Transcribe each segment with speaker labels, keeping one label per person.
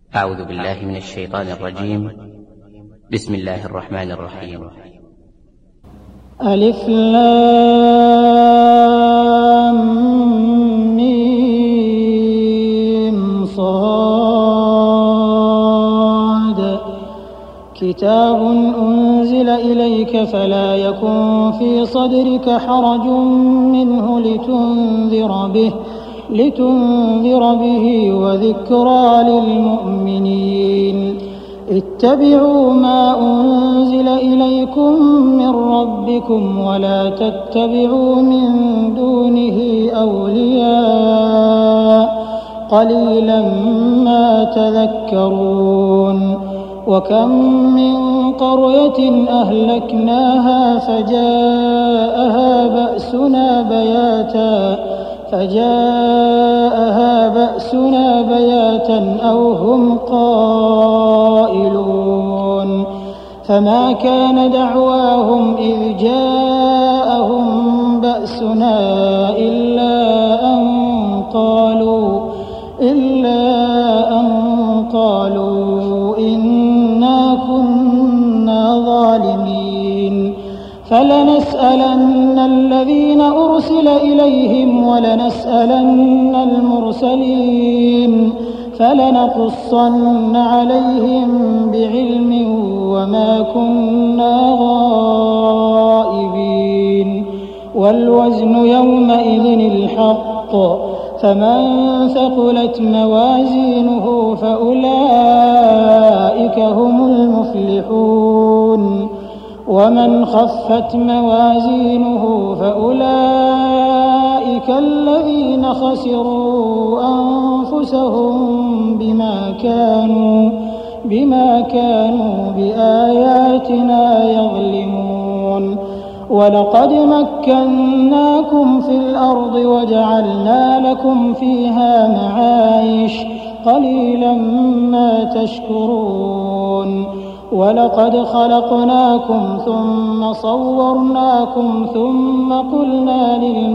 Speaker 1: أعوذ بالله من الشيطان الرجيم. بسم الله الرحمن الرحيم.
Speaker 2: ألف لام ميم صاد كتاب أنزل إليك فلا يكن في صدرك حرج منه لتنذر به وذكرى للمؤمنين. اتبعوا ما أنزل إليكم من ربكم ولا تتبعوا من دونه أولياء قليلا ما تذكرون. وكم من قرية أهلكناها فجاءها بأسنا بياتا أو هم قائلون. فما كان دعواهم إذ جاءهم بأسنا إلا أن قالوا إنا كنا ظالمين. فلنسألن الذين أرسل إليهم ولنسألن المرسلين فلنقصن عليهم بعلم وما كنا غائبين. والوزن يومئذ الحق فمن ثقلت موازينه فأولئك هم المفلحون. ومن خفت موازينه فأولئك الذين خسروا أنفسهم بما كانوا بآياتنا يظلمون. ولقد مكناكم في الأرض وجعلنا لكم فيها معايش قليلا ما تشكرون. ولقد خلقناكم ثم صورناكم ثم قلنا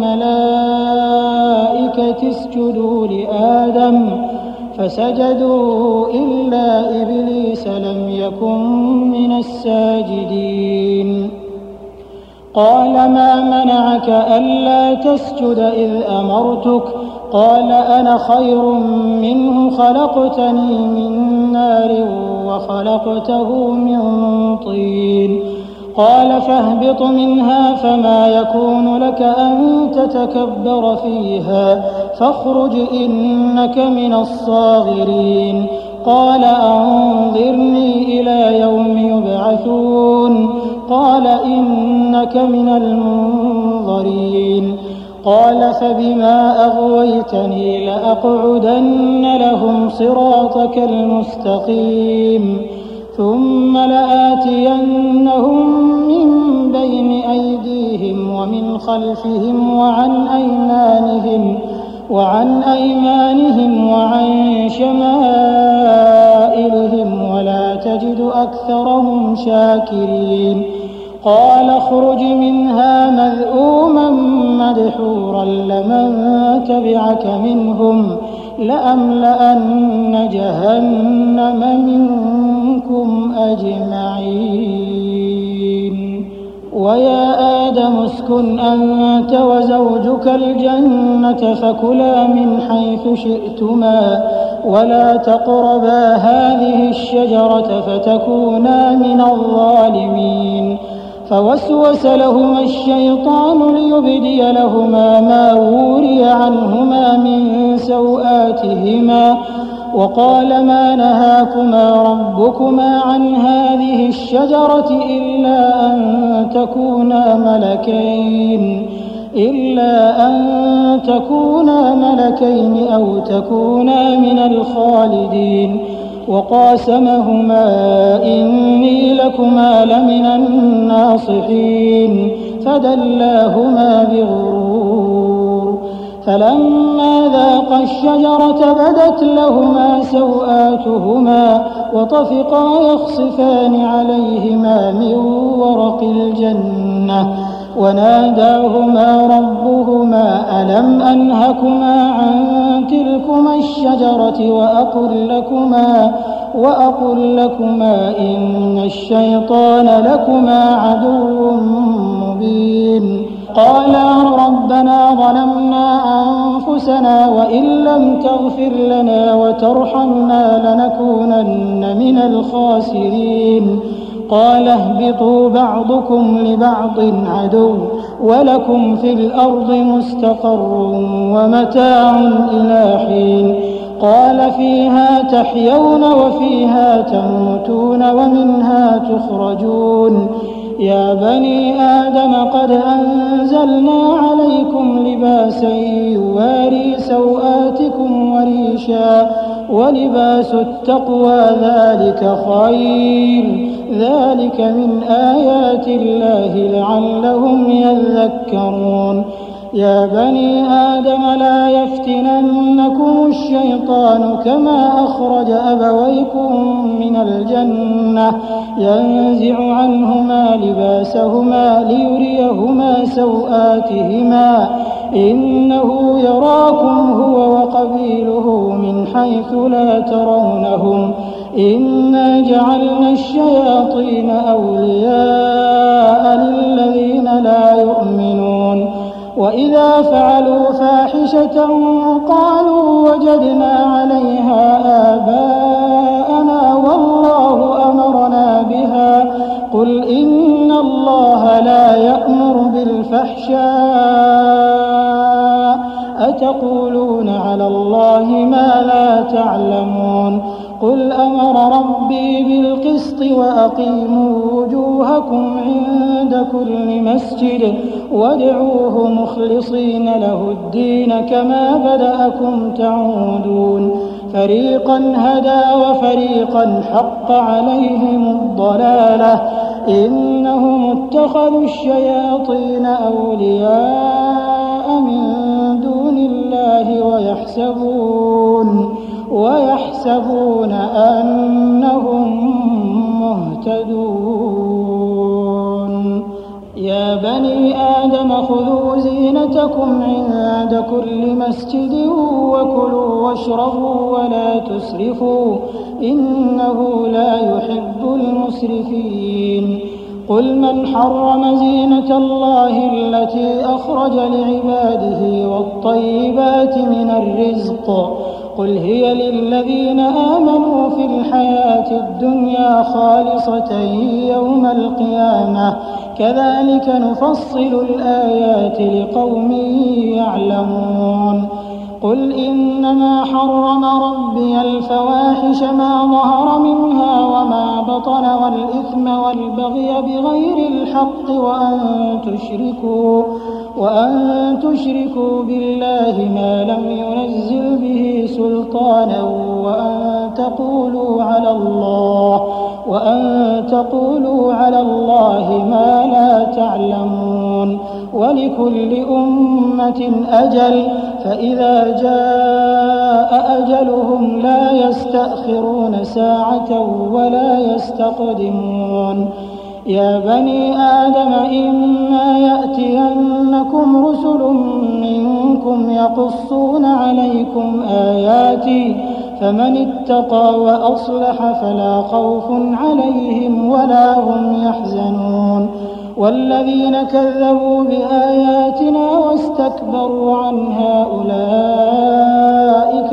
Speaker 2: للملائكة اسجدوا لآدم فسجدوا إلا إبليس لم يكن من الساجدين. قال ما منعك ألا تسجد إذ أمرتك؟ قال أنا خير منه خلقتني من نار وخلقته من طين. قال فاهبط منها فما يكون لك أن تتكبر فيها فاخرج إنك من الصاغرين. قال أنظرني إلى يوم يبعثون. قال إنك من المنظرين. قال فبما أغويتني لأقعدن لهم صراطك المستقيم ثم لآتينهم من بين أيديهم ومن خلفهم وعن أيمانهم وعن شمائلهم ولا تجد أكثرهم شاكرين. قال اخرج منها مذءوما مدحورا لمن تبعك منهم لأملأن جهنم منكم أجمعين. ويا آدم اسكن أنت وزوجك الجنة فكلا من حيث شئتما ولا تقربا هذه الشجرة فتكونا من الظالمين. فوسوس لهما الشيطان ليبدي لهما ما وري عنهما من سوآتهما وقال ما نهاكما ربكما عن هذه الشجرة إلا أن تكونا ملكين أو تكونا من الخالدين. وقاسمهما إني لكما لمن الناصحين فدلاهما بغرور. فلما ذاقا الشجرة بدت لهما سوآتهما وطفقا يخصفان عليهما من ورق الجنة وناداهما ربهما ألم أنهكما عن تلكما الشجرة وأقل لكما إن الشيطان لكما عدو مبين قالا ربنا ظلمنا أنفسنا وإن لم تغفر لنا وترحمنا لنكونن من الخاسرين قال اهبطوا بعضكم لبعض عدو ولكم في الأرض مستقر ومتاع إلى حين قال فيها تحيون وفيها تموتون ومنها تخرجون يا بني آدم قد أنزلنا عليكم لباسا يواري سوآتكم وريشا ولباس التقوى ذلك خير ذلك من آيات الله لعلهم يذكرون يا بني آدم لا يفتننكم الشيطان كما أخرج أبويكم من الجنة ينزع عنهما لباسهما ليريهما سوآتهما إنه يراكم هو وقبيله من حيث لا ترونهم إنا جعلنا الشياطين أولياء للذين لا يؤمنون وإذا فعلوا فاحشة قالوا وجدنا عليها آباءنا والله أمرنا بها قل إن الله لا يأمر بالفحشاء أتقولون على الله ما لا تعلمون قل أمر ربي بالقسط وأقيموا وجوهكم عند كل مسجد وادعوه مخلصين له الدين كما بدأكم تعودون فريقا هدى وفريقا حق عليهم الضلالة إنهم اتخذوا الشياطين أولياء من دون الله ويحسبون أنهم مهتدون يا بني آدم خذوا زينتكم عند كل مسجد وكلوا واشربوا ولا تسرفوا إنه لا يحب المسرفين قل من حرم زينة الله التي أخرج لعباده والطيبات من الرزق قل هي للذين آمنوا في الحياة الدنيا خالصة يوم القيامة كذلك نفصل الآيات لقوم يعلمون قل إنما حرم ربي الفواحش ما ظهر منها وما بطن والإثم والبغي بغير الحق وأن تشركوا بالله ما لم ينزل به سلطانا وأن تقولوا على الله ما لا تعلمون ولكل أمة أجل فإذا جاء أجلهم لا يستأخرون ساعة ولا يستقدمون يا بني آدم إما يأتينكم رسل منكم يقصون عليكم آياتي فمن اتقى وأصلح فلا خوف عليهم ولا هم يحزنون والذين كذبوا بآياتنا واستكبروا عنها أولئك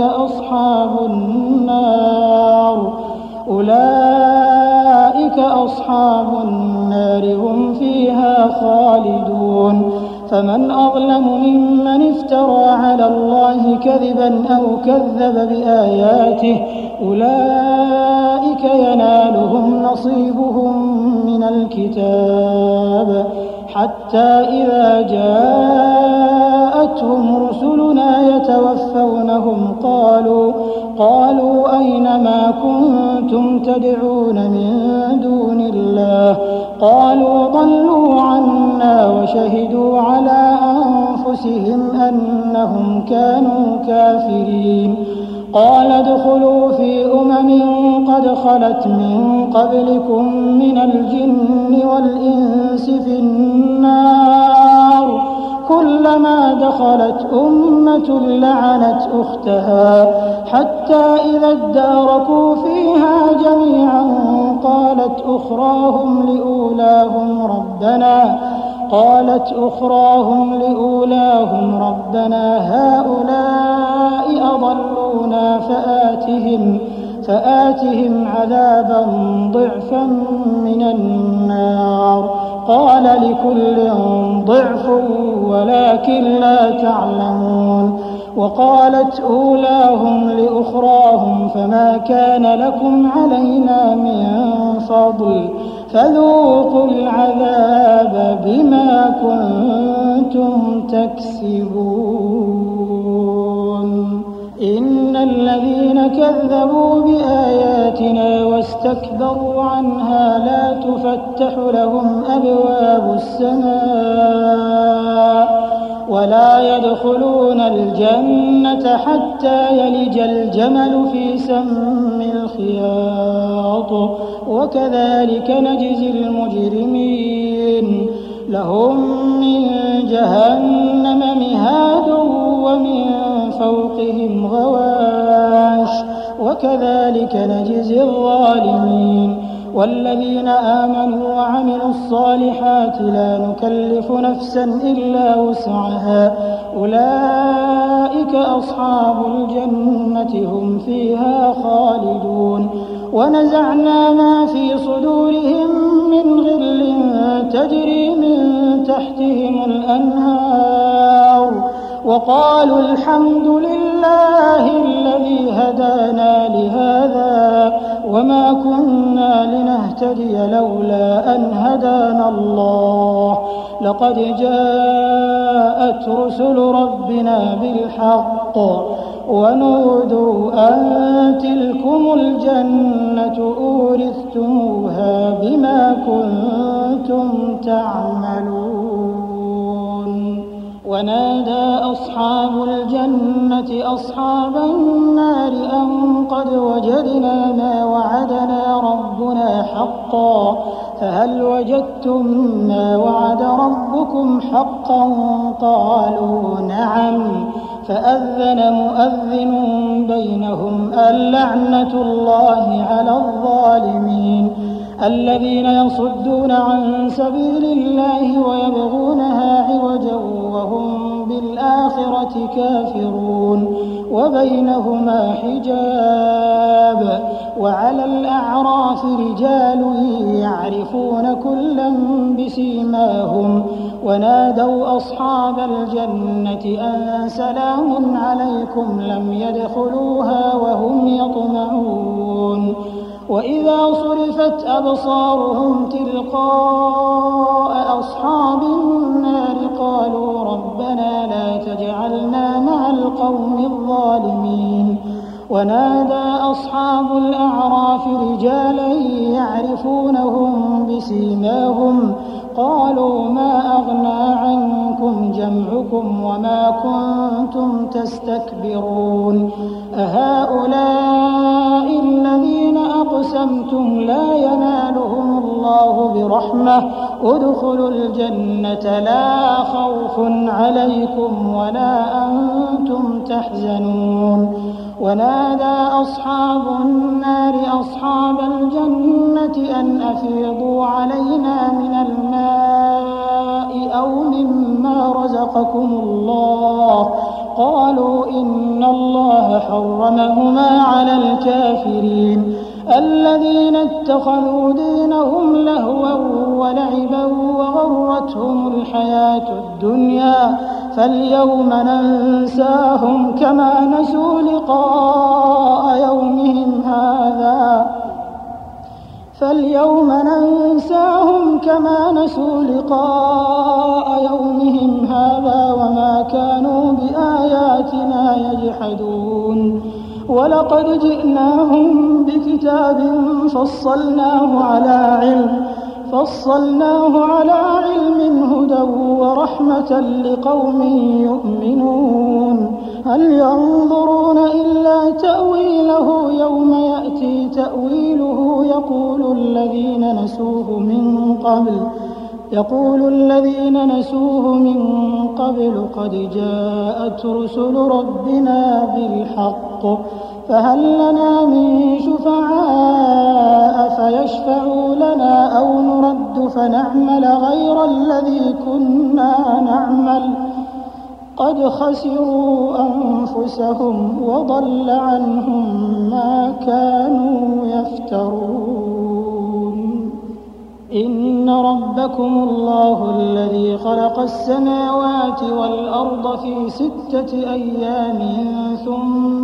Speaker 2: أصحاب النار هم فيها خالدون فمن أظلم ممن افترى على الله كذبا أو كذب بآياته أولئك ينالهم نصيبهم من الكتاب حتى إذا جاءتهم رسلنا يتوفونهم قالوا أين ما كنتم تدعون من دون الله قالوا ضلوا عنا وشهدوا على أنفسهم أنهم كانوا كافرين قال ادخلوا في قد خلت من قبلكم من الجن والإنس في النار كلما دخلت أمة لعنت أختها حتى إذا اداركوا فيها جميعا قالت أخراهم لأولاهم ربنا هؤلاء أضلونا فآتهم عذابا ضعفا من النار قال لكل ضعف ولكن لا تعلمون وقالت أولاهم لأخراهم فما كان لكم علينا من فضل فذوقوا العذاب بما كنتم تكسبون إن الذين كذبوا بآياتنا واستكبروا عنها لا تفتح لهم أبواب السماء ولا يدخلون الجنة حتى يلج الجمل في سم الخياط وكذلك نجزي المجرمين لهم من جهنم مهاد ومن فوقهم غواش وكذلك نجزي الظالمين والذين آمنوا وعملوا الصالحات لا نكلف نفسا إلا وسعها أولئك أصحاب الجنة هم فيها خالدون ونزعنا ما في صدورهم من غل تجري من تحتهم الأنهار وقالوا الحمد لله الذي هدانا لهذا وما كنا لنهتدي لولا أن هدانا الله لقد جاءت رسل ربنا بالحق ونودوا أن تلكم الجنة أورثتموها بما كنتم تعملون ونادى أصحاب الجنة أصحاب النار أن قد وجدنا ما وعدنا ربنا حقا فهل وجدتم ما وعد ربكم حقا قالوا نعم فأذن مؤذن بينهم اللعنة الله على الظالمين الذين يصدون عن سبيل الله ويبغونها عوجا وهم بالآخرة كافرون وبينهما حجاب وعلى الأعراف رجال يعرفون كلا بسيماهم ونادوا أصحاب الجنة أن سلام عليكم لم يدخلوها وهم يطمعون وإذا صرفت أبصارهم تلقاء أصحاب النار قالوا ربنا لا تجعلنا مع القوم الظالمين ونادى أصحاب الأعراف رجالا يعرفونهم بسيماهم قالوا ما أغنى عنكم جمعكم وما كنتم تستكبرون أهؤلاء الذين أقسمتم لا ينالهم الله برحمة ادخلوا الجنة لا خوف عليكم ولا أنتم تحزنون ونادى أصحاب النار أصحاب الجنة أن أفيضوا علينا من الماء أو مما رزقكم الله قالوا إن الله حرمهما على الكافرين الذين اتخذوا دينهم لهوا ولعبا وغرتهم الحياة الدنيا فاليوم ننساهم كما نسوا لقاء يومهم هذا وما كانوا بآياتنا يجحدون ولقد جئناهم بكتاب فصلناه على علم هدى ورحمة لقوم يؤمنون هل ينظرون إلا تأويله يوم يأتي تأويله يقول الذين نسوه من قبل يقول الذين نسوه من قبل قد جاءت رسل ربنا بالحق فهل لنا من شفعاء فيشفعوا لنا أو نرد فنعمل غير الذي كنا نعمل قد خسروا أنفسهم وضل عنهم ما كانوا يفترون. إن ربكم الله الذي خلق السماوات والأرض في 6 أيام ثم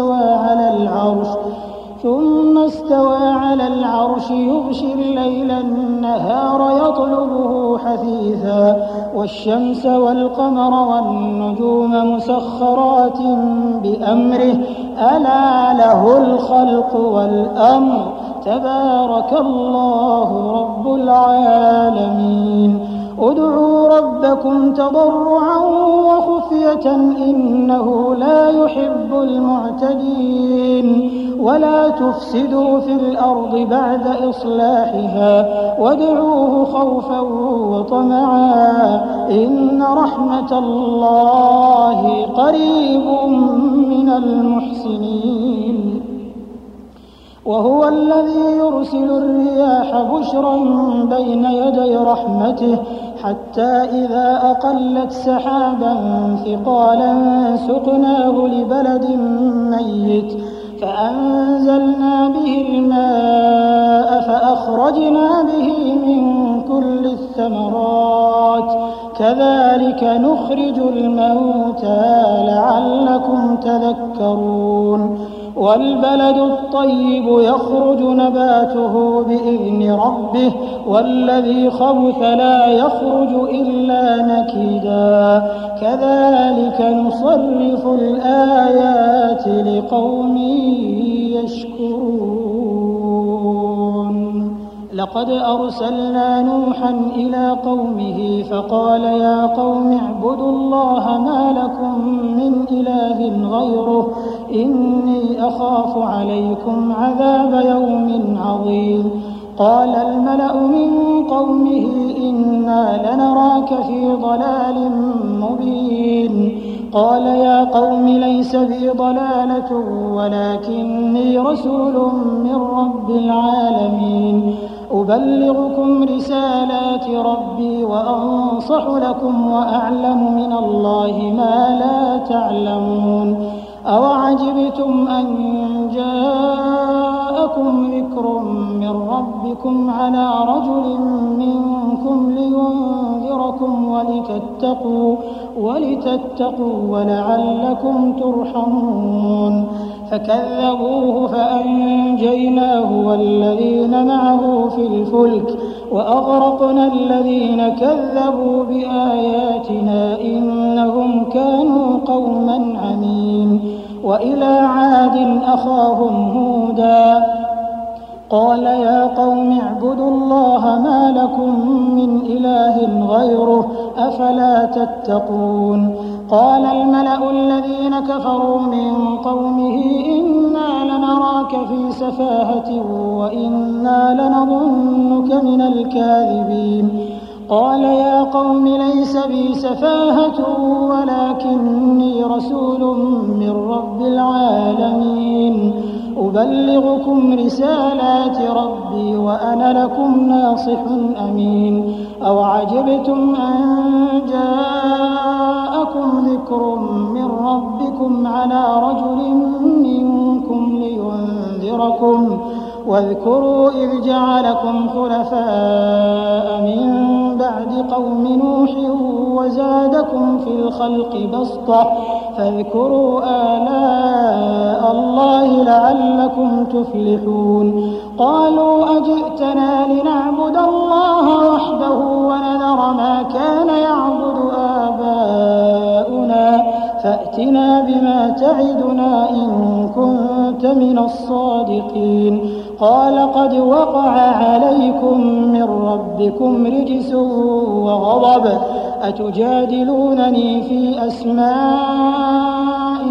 Speaker 2: استوى على العرش يغشي الليل النهار يطلبه حثيثا والشمس والقمر والنجوم مسخرات بأمره ألا له الخلق والأمر تبارك الله رب العالمين. ادعوا ربكم تضرعا وخفية إنه لا يحب المعتدين ولا تفسدوا في الأرض بعد إصلاحها وادعوه خوفا وطمعا إن رحمة الله قريب من المحسنين. وهو الذي يرسل الرياح بشرا بين يدي رحمته حتى إذا أقلت سحابا ثقالا سقناه لبلد ميت فأنزلنا به الماء فأخرجنا به من كل الثمرات كذلك نخرج الموتى لعلكم تذكرون. والبلد الطيب يخرج نباته بإذن ربه والذي خبث لا يخرج إلا نكدا كذلك نصرف الآيات لقوم يشكرون. لقد أرسلنا نوحا إلى قومه فقال يا قوم اعبدوا الله ما لكم من إله غيره إني أخاف عليكم عذاب يوم عظيم. قال الملأ من قومه إنا لنراك في ضلال مبين. قال يا قوم ليس بي ضلالة ولكني رسول من رب العالمين أبلغكم رسالات ربي وأنصح لكم وأعلم من الله ما لا تعلمون. أوعجبتم أن جاءكم ذكر من ربكم على رجل منكم لينذركم ولتتقوا ولعلكم ترحمون. فكذبوه فأنجيناه والذين معه في الفلك وأغرقنا الذين كذبوا بآياتنا إنهم كانوا قوما عمين. وإلى عاد أخاهم هودا قال يا قوم اعبدوا الله ما لكم من إله غيره أفلا تتقون. قال الملأ الذين كفروا من قومه إنا لنراك في سفاهة وإنا لنظنك من الكاذبين. قال يا قوم ليس بي سفاهة ولكني رسول من رب العالمين أبلغكم رسالات ربي وأنا لكم ناصح أمين. أوعجبتم أن جاءكم ذكر من ربكم على رجل منكم لينذركم واذكروا إذ جعلكم خلفاء من بعد قوم نوح وزادكم في الخلق بسطة فاذكروا آلاء الله لعلكم تفلحون. قالوا أجئتنا لنعبد الله وحده ونذر ما كان يعبد آباؤنا فأتنا بما تعدنا إن كنت من الصادقين. قال قد وقع عليكم من ربكم رجس وغضب أتجادلونني في أسماء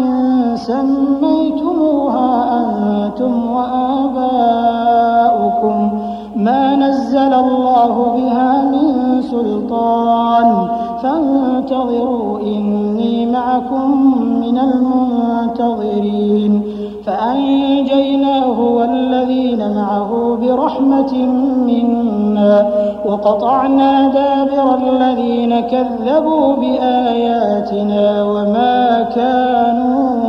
Speaker 2: سميتموها أنتم وآباؤكم ما نزل الله بها من سلطان سلطان فانتظروا إني معكم من المنتظرين فأنجيناه والذين معه برحمة منا وقطعنا دابر الذين كذبوا بآياتنا وما كانوا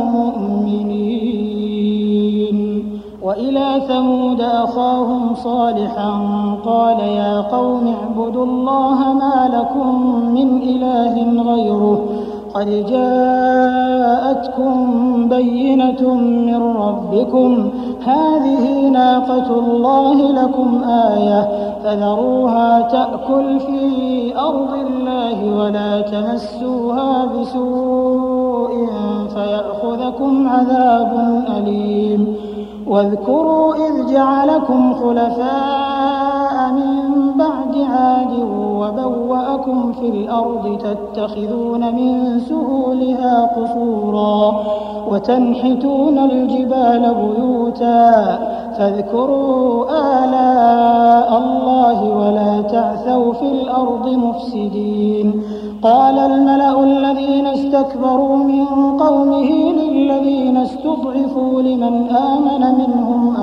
Speaker 2: مؤمنين. وإلى ثمود أخاهم صالحا قال يا قوم اعبدوا الله ما لكم من إله غيره قد جاءتكم بينة من ربكم هذه ناقة الله لكم آية فذروها تأكل في أرض الله ولا تمسوها بسوء فيأخذكم عذاب أليم. واذكروا إذ جعلكم خلفاء من بعد عاد وبوأكم في الأرض تتخذون من سهولها قصورا وتنحتون الجبال بيوتا فاذكروا آلاء الله ولا تعثوا في الأرض مفسدين. قال الملأ الذين استكبروا من قومه للذين استضعفوا لمن آمن منهم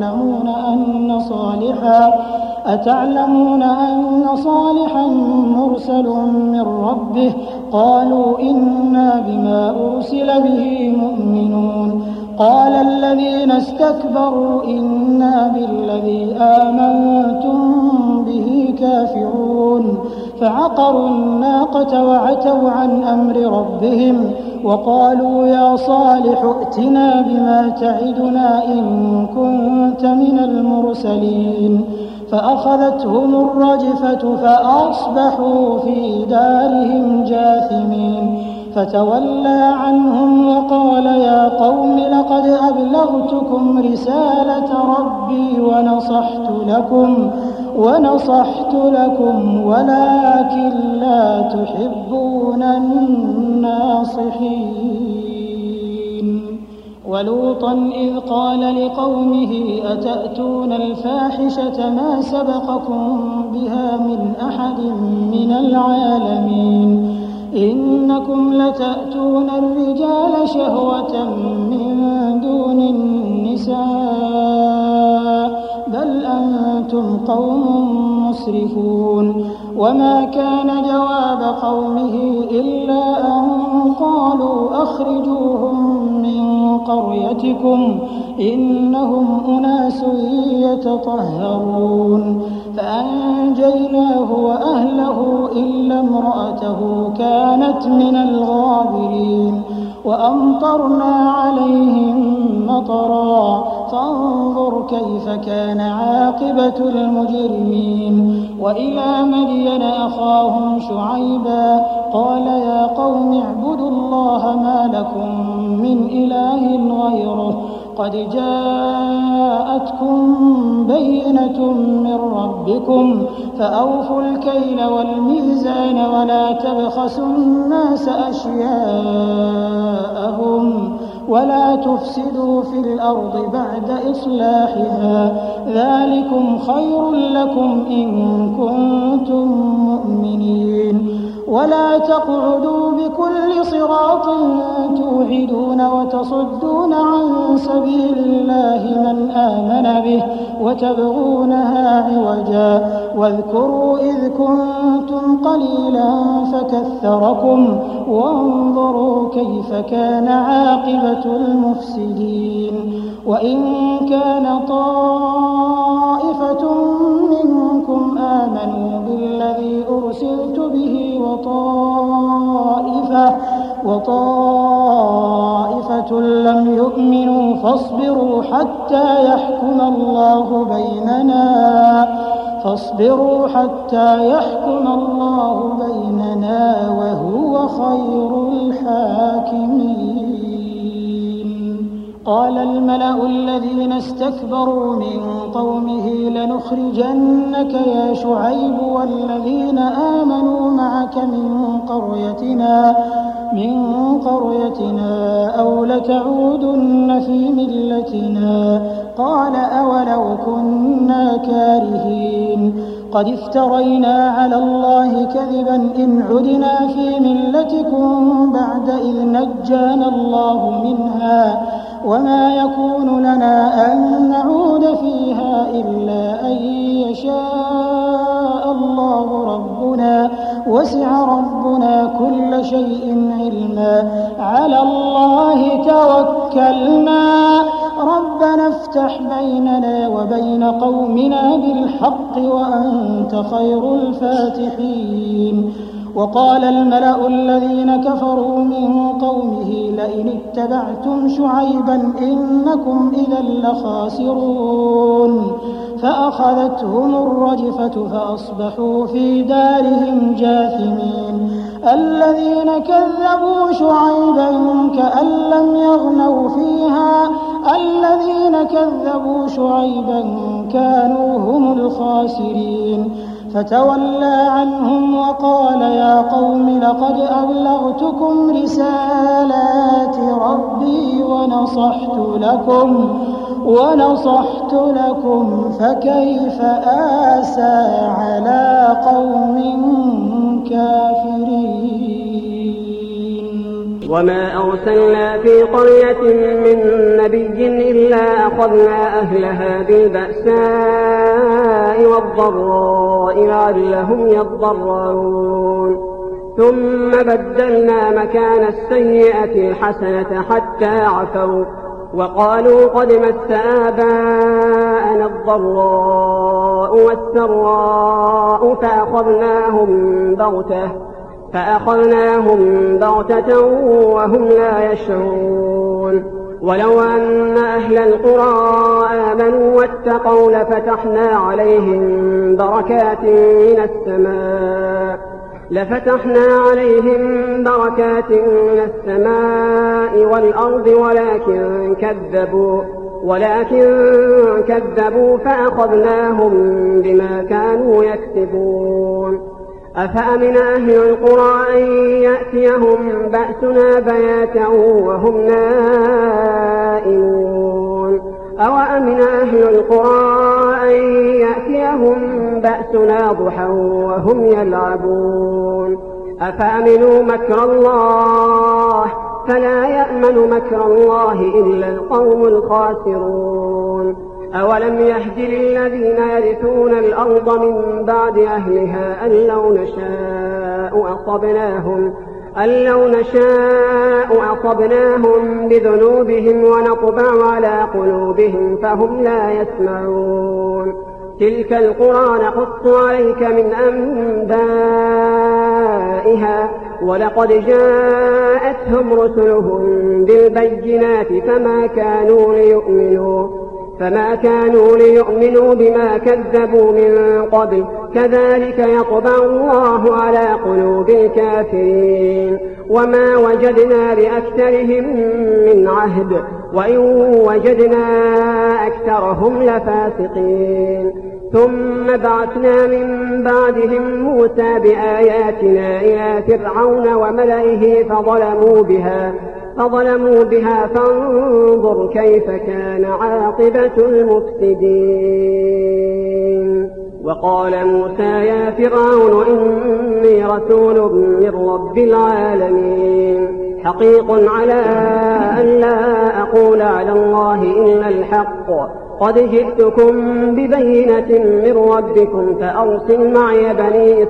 Speaker 2: أتعلمون أن صالحا مرسل من ربه قالوا إنا بما أرسل به مؤمنون. قال الذين استكبروا إنا بالذي آمنتم به كافرون فعقروا الناقة وعتوا عن أمر ربهم وقالوا يا صالح ائتنا بما تعدنا إن كنت من المرسلين. فأخذتهم الرجفة فأصبحوا في دارهم جاثمين. فتولى عنهم وقال يا قوم لقد أبلغتكم رسالة ربي ونصحت لكم ولكن لا تحبون الناصحين. ولوطا إذ قال لقومه أتأتون الفاحشة ما سبقكم بها من أحد من العالمين إنكم لتأتون الرجال شهوة من دون النساء بل أنتم قوم مسرفون. وما كان جواب قومه إلا أن قالوا أخرجوهم من قريتكم إنهم أناس يتطهرون. فأنجيناه وأهله إلا امرأته كانت من الغابرين. وأمطرنا عليهم مطرا فانظر كيف كان عاقبة المجرمين. وإلى مدين أخاهم شعيبا قال يا قوم اعبدوا الله ما لكم من إله غيره قد جاءتكم بينة من ربكم فأوفوا الكيل والميزان ولا تبخسوا الناس أشياءهم ولا تفسدوا في الأرض بعد إصلاحها ذلكم خير لكم إن كنتم مؤمنين. ولا تقعدوا بكل صراط توعدون وتصدون عن سبيل الله من آمن به وتبغونها عوجا واذكروا إذ كنتم قليلا فكثركم وانظروا كيف كان عاقبة المفسدين. وإن كان طائفة منكم آمنوا بالذي أرسلت به وطائفة لم يؤمنوا فاصبروا حتى يحكم الله بيننا وهو خير الحاكمين. قال الملأ الذين استكبروا من قومه لنخرجنك يا شعيب والذين آمنوا معك من قريتنا أو لتعودن في ملتنا قال أولو كنا كارهين. قد افترينا على الله كذبا إن عدنا في ملتكم بعد إذ نجانا الله منها وما يكون لنا أن نعود فيها إلا أن يشاء الله ربنا وسع ربنا كل شيء علما على الله توكلنا ربنا افتح بيننا وبين قومنا بالحق وأنت خير الفاتحين. وقال الملأ الذين كفروا من قومه لئن اتبعتم شعيبا إنكم إذا لخاسرون فأخذتهم الرجفة فأصبحوا في دارهم جاثمين. الذين كذبوا شعيبا كأن لم يغنوا فيها الذين كذبوا شعيبا كانوا هم الخاسرين. فتولى عنهم وقال يا قوم لقد أبلغتكم رسالات ربي ونصحت لكم فكيف آسى على قوم كافرين.
Speaker 3: وما أرسلنا في قرية من نبي إلا أخذنا أهلها بالبأساء والضراء لعلهم يضرعون ثم بدلنا مكان السيئة الحسنة حتى عفوا وقالوا قد مس آباءنا الضراء والسراء فأخذناهم بغتة وهم لا يشعرون. ولو أن أهل القرى آمنوا واتقوا لفتحنا عليهم بركات من السماء والأرض ولكن كذبوا فأخذناهم بما كانوا يكسبون. أفأمن أهل القرى أن يأتيهم بأسنا بياتا وهم نائمون أوأمن أهل القرى أن يأتيهم بأسنا ضحى وهم يلعبون أفأمنوا مكر الله فلا يأمن مكر الله إلا القوم الخاسرون. أولم يهد للذين يرثون الأرض من بعد أهلها أن لو نشاء أصبناهم بذنوبهم ونطبع على قلوبهم فهم لا يسمعون. تلك القرى نقص عليك من أنبائها ولقد جاءتهم رسلهم بالبينات فما كانوا ليؤمنوا بما كذبوا من قبل كذلك يطبع الله على قلوب الكافرين. وما وجدنا لأكثرهم من عهد وإن وجدنا أكثرهم لفاسقين. ثم بعثنا من بعدهم موسى بآياتنا إلى فرعون وملئه فظلموا بها فانظر كيف كان عاقبة المفسدين. وقال موسى يا فرعون إني رسول من رب العالمين حقيق على أن لا أقول على الله إلا الحق قد جئتكم ببينة من ربكم فأرسل معي بني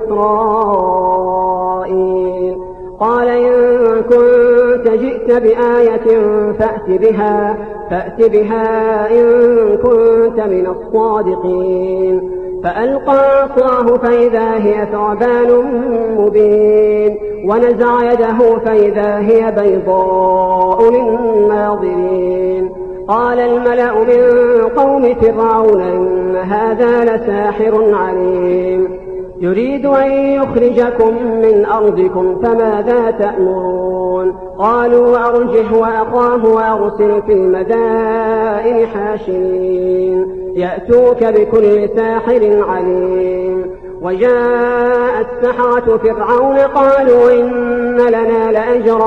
Speaker 3: إسرائيل. قال إن كنت جئت بآية فأت بها إن كنت من الصادقين. فألقى عصاه فإذا هي ثعبان مبين ونزع يده فإذا هي بيضاء للناظرين. قال الملأ من قوم فرعون إن هذا لساحر عليم يريد أن يخرجكم من أرضكم فماذا تأمرون. قالوا أرجه وأخاه وأرسل في المدائن حاشرين يأتوك بكل ساحر عليم. وجاء السحرة فرعون قالوا إن لنا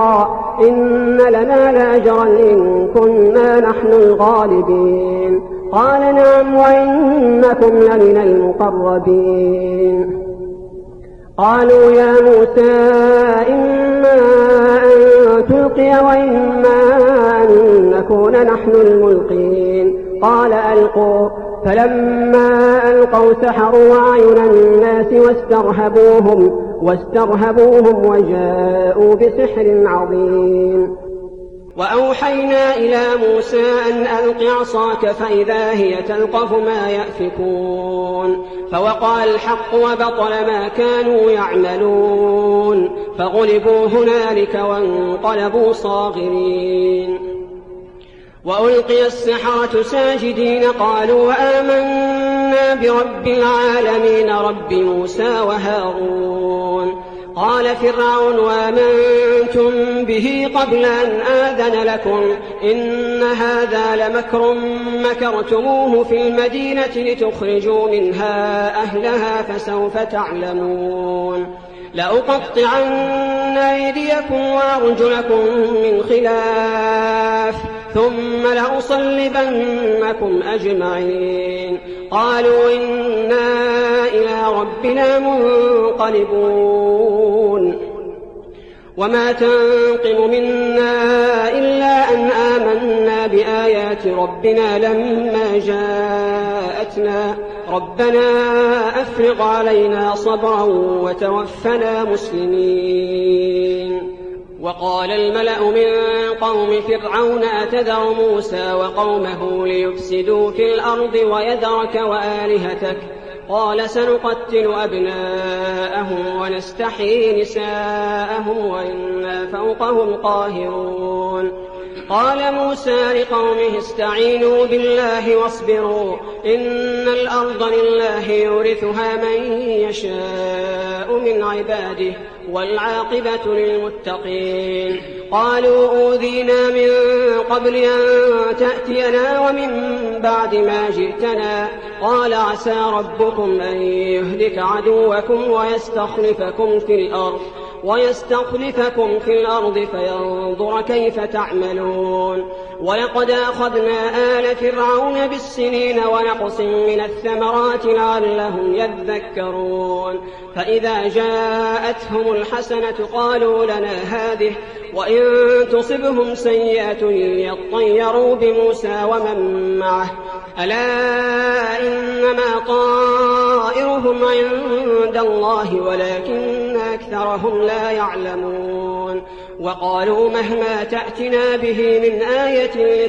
Speaker 3: لأجرا إن كنا نحن الغالبين. قال نعم وإنكم لمن المقربين. قالوا يا موسى إما أن تلقي وإما أن نكون نحن الملقين. قال ألقوا. فلما ألقوا سحروا أعين الناس واسترهبوهم وجاءوا بسحر عظيم. وأوحينا إلى موسى أن ألق عصاك فإذا هي تلقف ما يأفكون. فوقع الحق وبطل ما كانوا يعملون فغلبوا هنالك وانقلبوا صاغرين. وألقي السحرة ساجدين قالوا آمنا برب العالمين رب موسى وهارون. قال فرعون وآمنتم به قبل أن آذن لكم إن هذا لمكر مكرتموه في المدينة لتخرجوا منها أهلها فسوف تعلمون. لأقطعن أيديكم وأرجلكم من خلاف ثم لأصلبنكم أجمعين. قالوا إنا إلى ربنا منقلبون. وما تنقم منا إلا أن آمنا بآيات ربنا لما جاءتنا ربنا أفرغ علينا صبرا وتوفنا مسلمين. وقال الملأ من قوم فرعون أتذر موسى وقومه ليفسدوا في الأرض ويذرك وآلهتك قال سنقتل أبناءهم ونستحيي نساءهم وإنا فوقهم قاهرون. قال موسى لقومه استعينوا بالله واصبروا إن الأرض لله يورثها من يشاء من عباده والعاقبة للمتقين. قالوا أوذينا من قبل أن تأتينا ومن بعد ما جئتنا قال عسى ربكم أن يهلك عدوكم ويستخلفكم في الأرض فينظر كيف تعملون. ولقد أخذنا آل فرعون بالسنين ونقص من الثمرات لعلهم يذكرون. فإذا جاءتهم الحسنة قالوا لنا هذه وإن تصبهم سيئة يطيروا بموسى ومن معه ألا إنما طائرهم عند الله ولكن أكثرهم لا يعلمون. وقالوا مهما تأتنا به من آية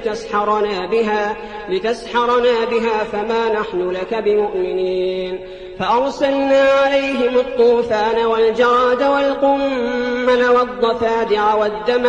Speaker 3: لتسحرنا بها فما نحن لك بمؤمنين. فأرسلنا عليهم الطوفان والجراد والقمل والضفادع والدم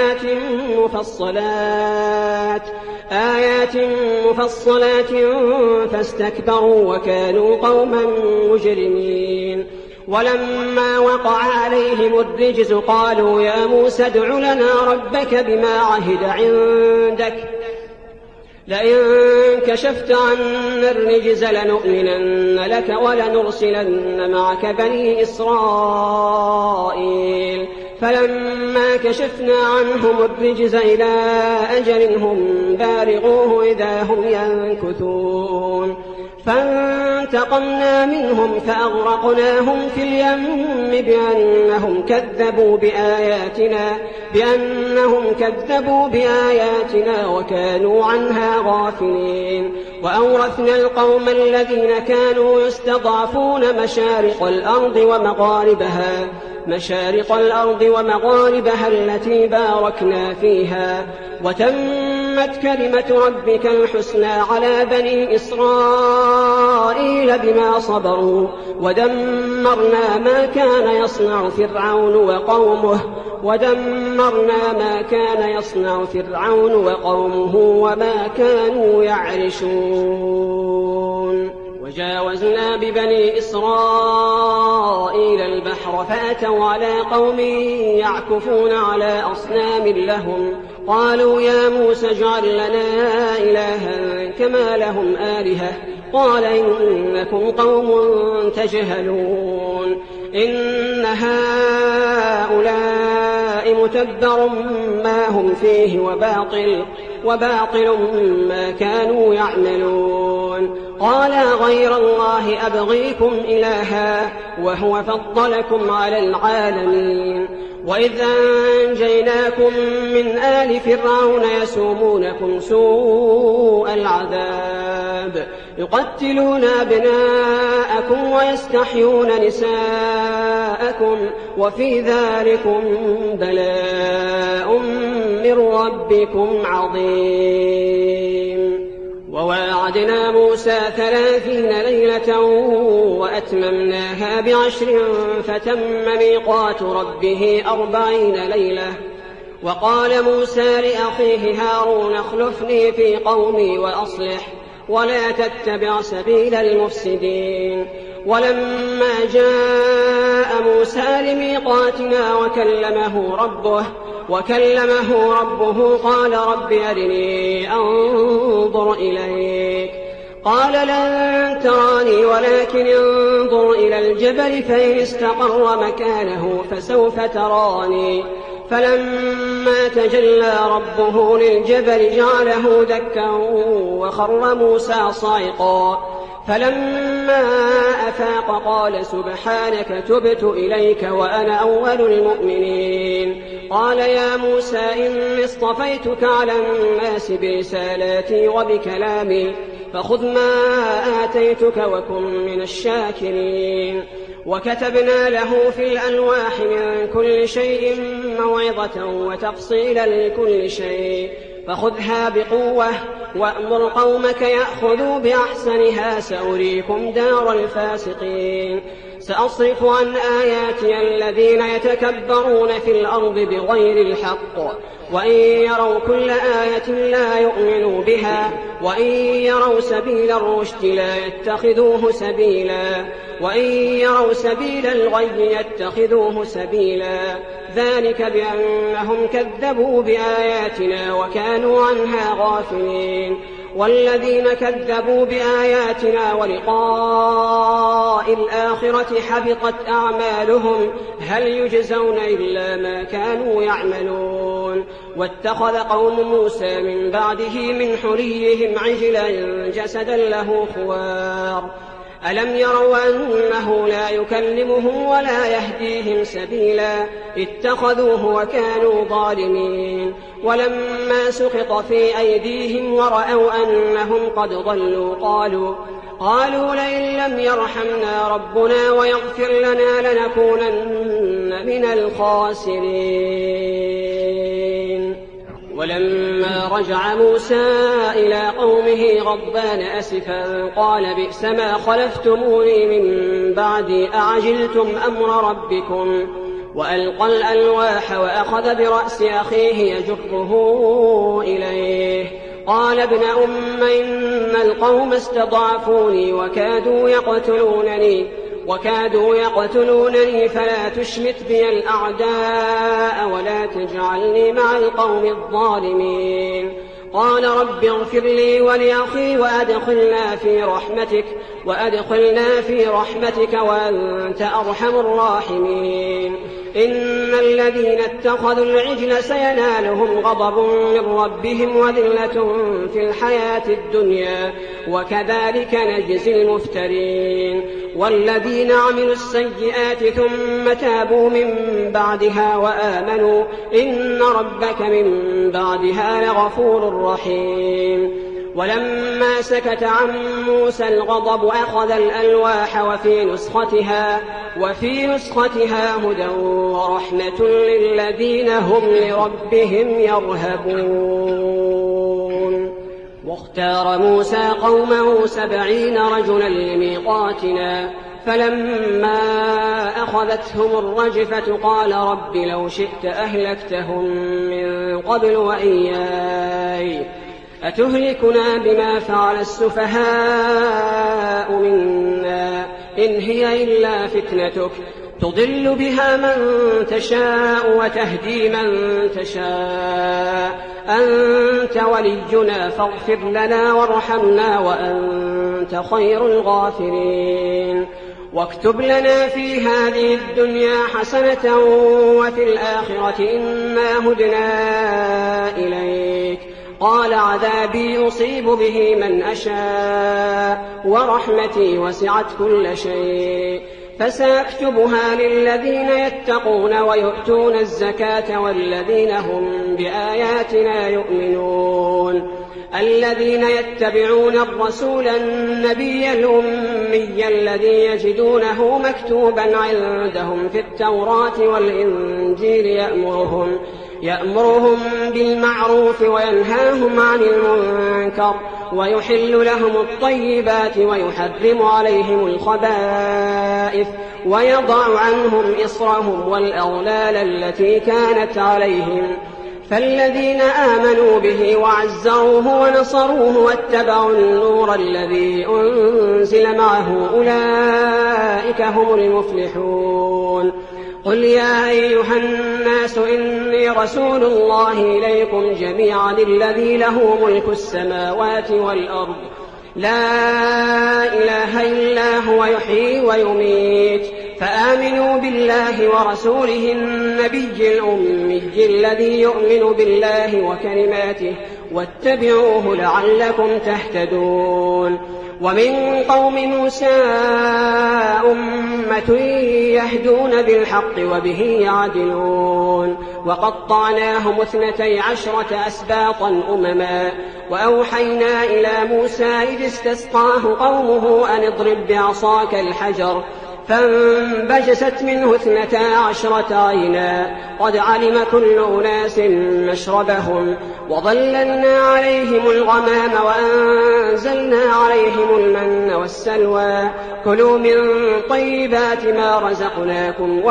Speaker 3: آيات مفصلات فاستكبروا وكانوا قوما مجرمين. ولما وقع عليهم الرجز قالوا يا موسى ادع لنا ربك بما عهد عندك لئن كشفت عنا الرجز لنؤمنن لك ولنرسلن معك بني إسرائيل. فلما كشفنا عنهم الرجز إلى أجل هم بالغوه إذا هم ينكثون. فانتقمنا منهم فأغرقناهم في اليم بأنهم كذبوا بآياتنا وكانوا عنها غافلين. وأورثنا القوم الذين كانوا يستضعفون مشارق الأرض ومغاربها التي باركنا فيها وتمت كلمة ربك الحسنى على بني إسرائيل بما صبروا ودمرنا ما كان يصنع فرعون وقومه وما كانوا يعرشون. وجاوزنا ببني إسرائيل البحر فأتوا على قوم يعكفون على أصنام لهم قالوا يا موسى اجعل لنا إلها كما لهم آلهة قال إنكم قوم تجهلون. إن هؤلاء متبر ما هم فيه وباطل ما كانوا يعملون. قال غير الله أبغيكم إلها وهو فضلكم على العالمين. وإذ أنجيناكم من آل فرعون يسومونكم سوء العذاب يقتلون أبناءكم ويستحيون نساءكم وفي ذلكم بلاء من ربكم عظيم. وواعدنا موسى 30 ليلة وأتممناها ب10 فتم ميقات ربه 40 ليلة. وقال موسى لأخيه هارون اخلفني في قومي وأصلح ولا تتبع سبيل المفسدين. ولما جاء موسى لميقاتنا وكلمه ربه قال رب أرني أنظر إليك. قال لن تراني ولكن انظر إلى الجبل فإن استقر مكانه فسوف تراني. فلما تجلى ربه للجبل جعله دكا وخر موسى صعقا. فلما أفاق قال سبحانك تبت إليك وأنا أول المؤمنين. قال يا موسى إني اصطفيتك على الناس برسالاتي وبكلامي فخذ ما آتيتك وكن من الشاكرين. وكتبنا له في الألواح من كل شيء موعظة وتفصيلا لكل شيء فخذها بقوة وأمر قومك يأخذوا بأحسنها سأريكم دار الفاسقين. سأصرف عن آياتي الذين يتكبرون في الأرض بغير الحق وإن يروا كل آية لا يؤمنوا بها وإن يروا سبيل الرشد لا يتخذوه سبيلا وإن يروا سبيل الغي يتخذوه سبيلا. ذلك بأنهم كذبوا بآياتنا وكانوا عنها غافلين. والذين كذبوا بآياتنا ولقاء الآخرة حبطت أعمالهم هل يجزون إلا ما كانوا يعملون. واتخذ قوم موسى من بعده من حليهم عجلا جسدا له خوار. ألم يروا أنه لا يكلمهم ولا يهديهم سبيلا اتخذوه وكانوا ظالمين. ولما سقط في أيديهم ورأوا أنهم قد ضلوا قالوا لئن لم يرحمنا ربنا ويغفر لنا لنكونن من الخاسرين. ولما رجع موسى إلى قومه غضبان أسفا قال بئس ما خلفتموني من بعدي أعجلتم أمر ربكم. وألقى الألواح وأخذ برأس أخيه يجره إليه. قال ابن أم إن القوم استضعفوني وكادوا يقتلونني فلا تشمت بي الأعداء ولا تجعلني مع القوم الظالمين. قال رب اغفر لي ولأخي وأدخلنا في رحمتك وأنت أرحم الراحمين. إن الذين اتخذوا العجل سينالهم غضب من ربهم وذلة في الحياة الدنيا وكذلك نجزي المفترين. والذين عملوا السيئات ثم تابوا من بعدها وآمنوا إن ربك من بعدها لغفور رحيم. ولما سكت عن موسى الغضب أخذ الألواح وفي نسختها هدى ورحمة للذين هم لربهم يرهبون. واختار موسى قومه 70 رجلا لميقاتنا. فلما أخذتهم الرجفة قال رب لو شئت أهلكتهم من قبل وإياي أتهلكنا بما فعل السفهاء منا إن هي إلا فتنتك تضل بها من تشاء وتهدي من تشاء أنت ولينا فاغفر لنا وارحمنا وأنت خير الغافرين. واكتب لنا في هذه الدنيا حسنة وفي الآخرة إنا هدنا إليك قال عذابي يصيب به من أشاء ورحمتي وسعت كل شيء فسأكتبها للذين يتقون ويؤتون الزكاة والذين هم بآياتنا يؤمنون الذين يتبعون الرسول النبي الأمي الذي يجدونه مكتوبا عندهم في التوراة والإنجيل يأمرهم بالمعروف وينهاهم عن المنكر ويحل لهم الطيبات ويحرم عليهم الخبائث ويضع عنهم إصرهم والأغلال التي كانت عليهم فالذين آمنوا به وعزروه ونصروه واتبعوا النور الذي أنزل معه أولئك هم المفلحون قل يا أيها الناس إني رسول الله إليكم جميعا الذي له ملك السماوات والأرض لا إله إلا هو يحيي ويميت فآمنوا بالله ورسوله النبي الأمي الذي يؤمن بالله وكلماته واتبعوه لعلكم تهتدون ومن قوم موسى أمة يهدون بالحق وبه يعدلون وقطعناهم 12 أسباطا أمما وأوحينا إلى موسى إذ استسقاه قومه أن اضرب بعصاك الحجر فانبجست منه 12 عينا قد علم كل أناس مشربهم وظللنا عليهم الغمام وأنزلنا عليهم المن والسلوى كلوا من طيبات ما رزقناكم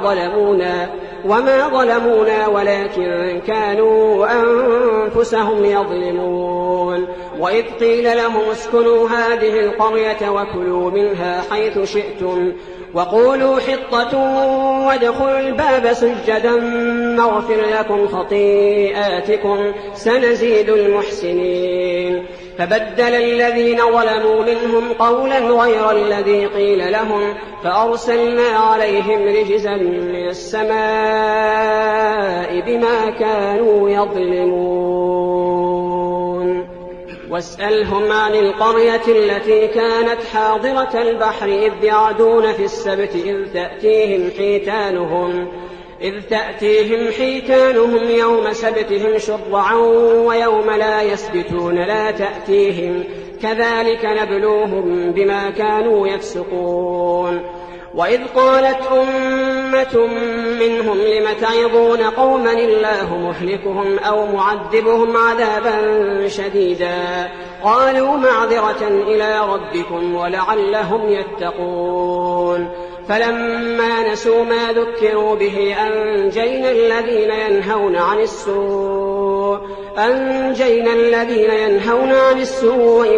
Speaker 3: وما ظلمونا ولكن كانوا أنفسهم يظلمون وإذ قيل لهم اسكنوا هذه القرية وكلوا منها حيث شئتم وقولوا حطة وادخلوا الباب سجدا نغفر لكم خطيئاتكم سنزيد المحسنين فبدل الذين ظلموا منهم قولا غير الذي قيل لهم فأرسلنا عليهم رجزا من السماء بما كانوا يظلمون واسألهم عن القرية التي كانت حاضرة البحر إذ يعدون في السبت إذ تأتيهم حيتانهم يوم سبتهم شرعا ويوم لا يسبتون لا تأتيهم كذلك نبلوهم بما كانوا يفسقون وإذ قالت أمة منهم لم تعظون قوما الله مهلكهم أو معذبهم عذابا شديدا قالوا معذرة إلى ربكم ولعلهم يتقون فلما نسوا ما ذكروا به أنجينا الذين ينهون عن السوء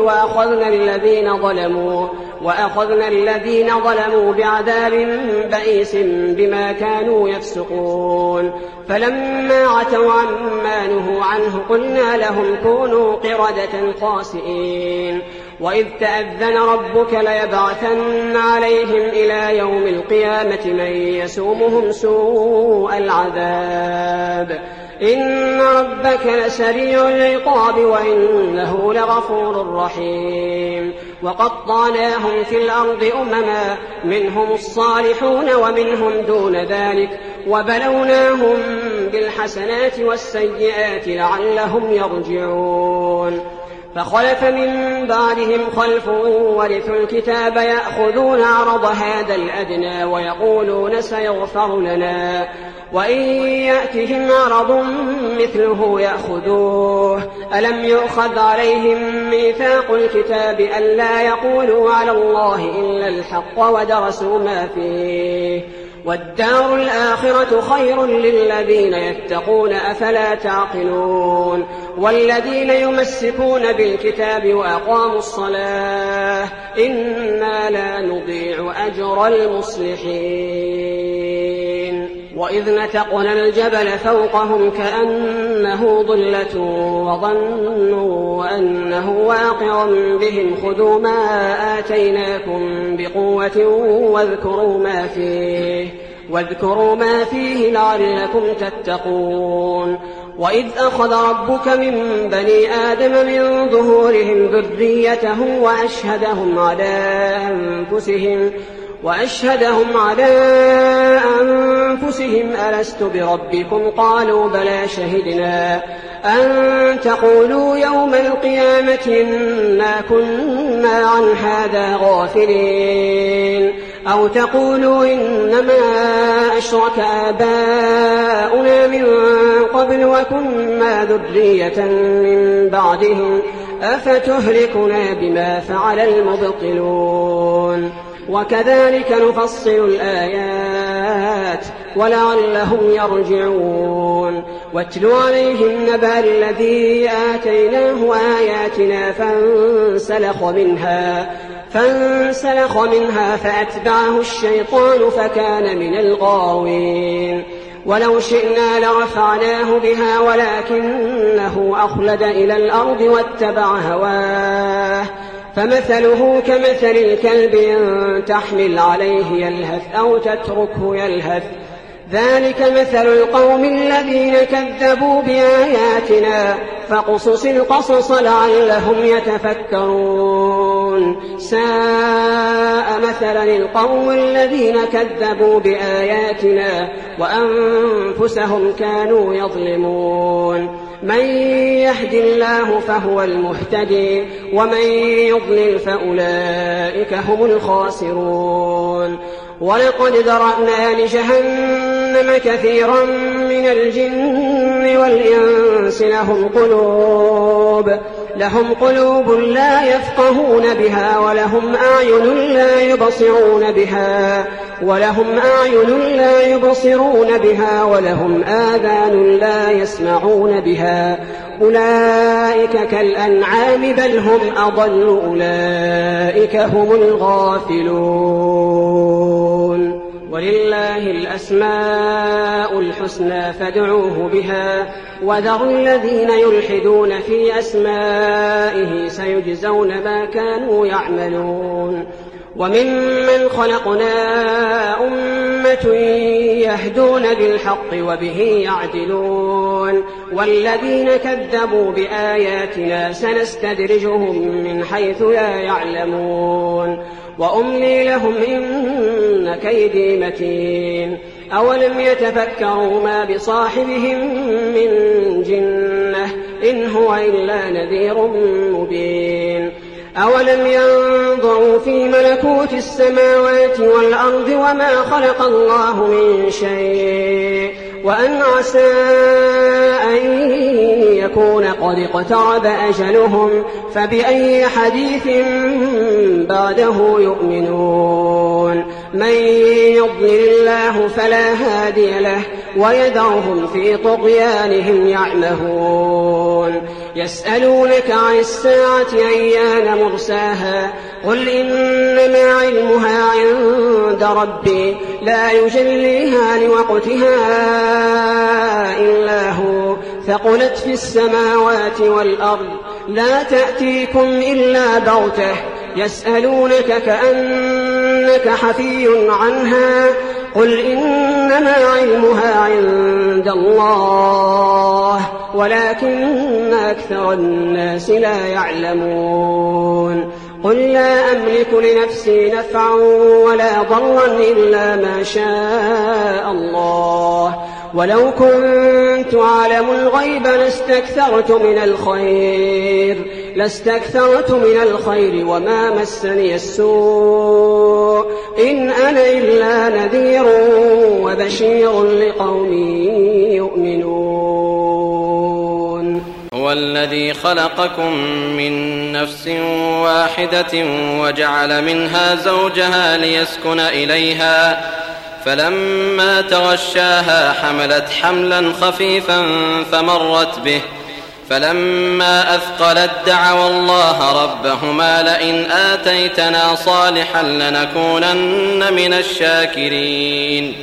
Speaker 3: وأخذنا الذين ظلموا بعذاب بئيس بما كانوا يفسقون فلما عتوا عما نهوا عنه قلنا لهم كونوا قردة خاسئين وإذ تأذن ربك ليبعثن عليهم إلى يوم القيامة من يسومهم سوء العذاب إن ربك لسريع العقاب وإنه لغفور رحيم وقطعناهم في الأرض أمما منهم الصالحون ومنهم دون ذلك وبلوناهم بالحسنات والسيئات لعلهم يرجعون فخلف من بعدهم خلف ورثوا الكتاب يأخذون عرض هذا الأدنى ويقولون سيغفر لنا وإن يأتهم عرض مثله يأخذوه ألم يؤخذ عليهم ميثاق الكتاب ألا يقولوا على الله إلا الحق ودرسوا ما فيه والدار الآخرة خير للذين يتقون أفلا تعقلون والذين يمسكون بالكتاب وأقاموا الصلاة إنا لا نضيع أجر المصلحين وإذ نتقنا الجبل فوقهم كأنه ظلة وظنوا أنه واقع بهم خذوا ما آتيناكم بقوة واذكروا ما فيه لعلكم تتقون وإذ أخذ ربك من بني آدم من ظهورهم ذريتهم وأشهدهم على أنفسهم ألست بربكم قالوا بلى شهدنا أن تقولوا يوم القيامة إنا كنا عن هذا غافلين أو تقولوا إنما أشرك آباؤنا من قبل وكنا ذرية من بعدهم أفتهلكنا بما فعل المبطلون وكذلك نفصل الآيات ولعلهم يرجعون واتل عليهم نبأ الذي آتيناه آياتنا فانسلخ منها فأتبعه الشيطان فكان من الغاوين ولو شئنا لرفعناه بها ولكنه أخلد إلى الأرض واتبع هواه فمثله كمثل الكلب إن تحمل عليه يلهث أو تتركه يلهث ذلك مثل القوم الذين كذبوا بآياتنا فاقصص القصص لعلهم يتفكرون ساء مثلا القوم الذين كذبوا بآياتنا وأنفسهم كانوا يظلمون من يهد الله فهو المهتدي ومن يضلل فأولئك هم الخاسرون ولقد ذرأنا لجهنم كثيرا من الجن والإنس لهم قلوب لا يفقهون بها ولهم أعين لا يبصرون بها ولهم آذان لا يسمعون بها أولئك كالأنعام بل هم أضل أولئك هم الغافلون ولله الأسماء الحسنى فادعوه بها وذروا الذين يلحدون في أسمائه سيجزون ما كانوا يعملون وممن خلقنا أمة يهدون بالحق وبه يعدلون والذين كذبوا بآياتنا سنستدرجهم من حيث لا يعلمون وأملي لهم إن كيدي متين أولم يتفكروا ما بصاحبهم من جنة إن هو إلا نذير مبين أولم ينظروا في ملكوت السماوات والأرض وما خلق الله من شيء وأن عسى أن يكون قد اقترب أجلهم فبأي حديث بعده يؤمنون من يضلل الله فلا هادي له ويدعهم في طغيانهم يعمهون يسألونك عن الساعة أيان مرساها قل إنما علمها عند ربي لا يجليها لوقتها إلا هو ثقلت في السماوات والأرض لا تأتيكم إلا بغتة يسألونك كأنك حفي عنها قل إنما علمها عند الله ولكن أكثر الناس لا يعلمون قل لا أملك لنفسي نفعا ولا ضرا إلا ما شاء الله ولو كنت أعلم الغيب لاستكثرت من الخير وما مسني السوء إن أنا إلا نذير وبشير لقوم يؤمنون
Speaker 4: هو الذي خلقكم من نفس واحدة وجعل منها زوجها ليسكن إليها فلما تغشاها حملت حملا خفيفا فمرت به فلما أثقلت دعوا الله ربهما لئن آتيتنا صالحا لنكونن من الشاكرين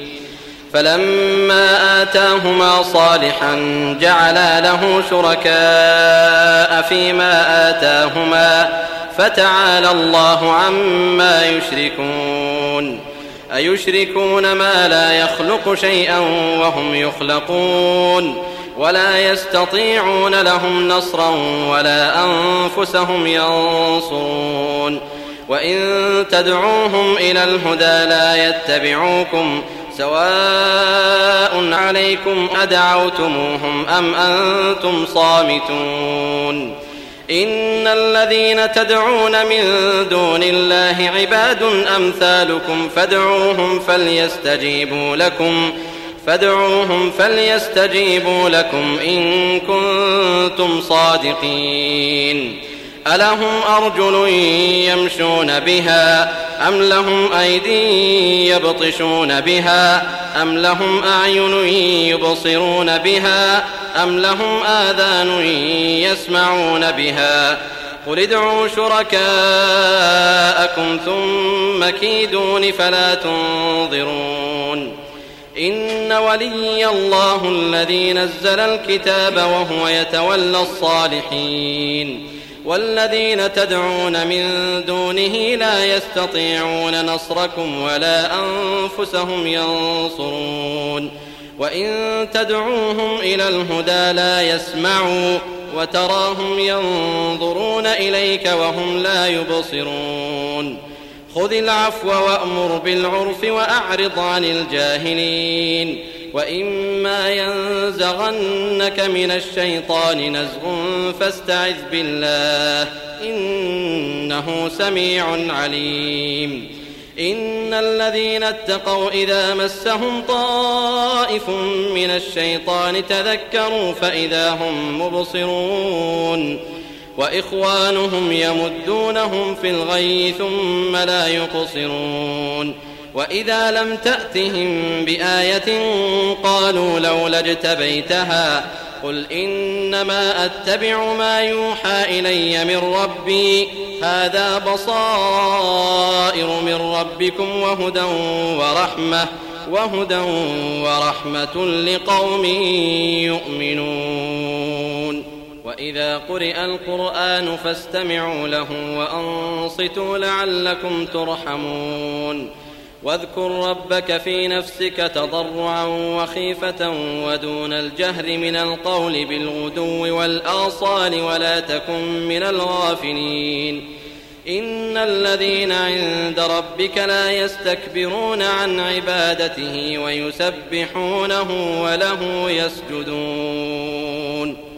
Speaker 4: فلما آتاهما صالحا جعلا له شركاء فيما آتاهما فتعالى الله عما يشركون أيشركون ما لا يخلق شيئا وهم يخلقون ولا يستطيعون لهم نصرا ولا أنفسهم ينصرون وإن تدعوهم إلى الهدى لا يتبعوكم سواء عليكم أدعوتموهم أم أنتم صامتون إن الذين تدعون من دون الله عباد أمثالكم فادعوهم فليستجيبوا لكم إن كنتم صادقين ألهم أرجل يمشون بها أم لهم أيدي يبطشون بها أم لهم أعين يبصرون بها أم لهم آذان يسمعون بها قل ادعوا شركاءكم ثم كيدون فلا تنظرون إن ولي الله الذي نزل الكتاب وهو يتولى الصالحين والذين تدعون من دونه لا يستطيعون نصركم ولا أنفسهم ينصرون وإن تدعوهم إلى الهدى لا يسمعوا وتراهم ينظرون إليك وهم لا يبصرون خذ العفو وأمر بالعرف وأعرض عن الجاهلين وإما ينزغنك من الشيطان نزغ فاستعذ بالله إنه سميع عليم إن الذين اتقوا إذا مسهم طائف من الشيطان تذكروا فإذا هم مبصرون وإخوانهم يمدونهم في الغي ثم لا يقصرون وإذا لم تأتهم بآية قالوا لولا اجتبيتها قل إنما أتبع ما يوحى إلي من ربي هذا بصائر من ربكم وهدى ورحمة لقوم يؤمنون وإذا قرئ القرآن فاستمعوا له وأنصتوا لعلكم ترحمون واذكر ربك في نفسك تضرعا وخيفة ودون الجهر من القول بالغدو والآصال ولا تكن من الغافلين إن الذين عند ربك لا يستكبرون عن عبادته ويسبحونه وله يسجدون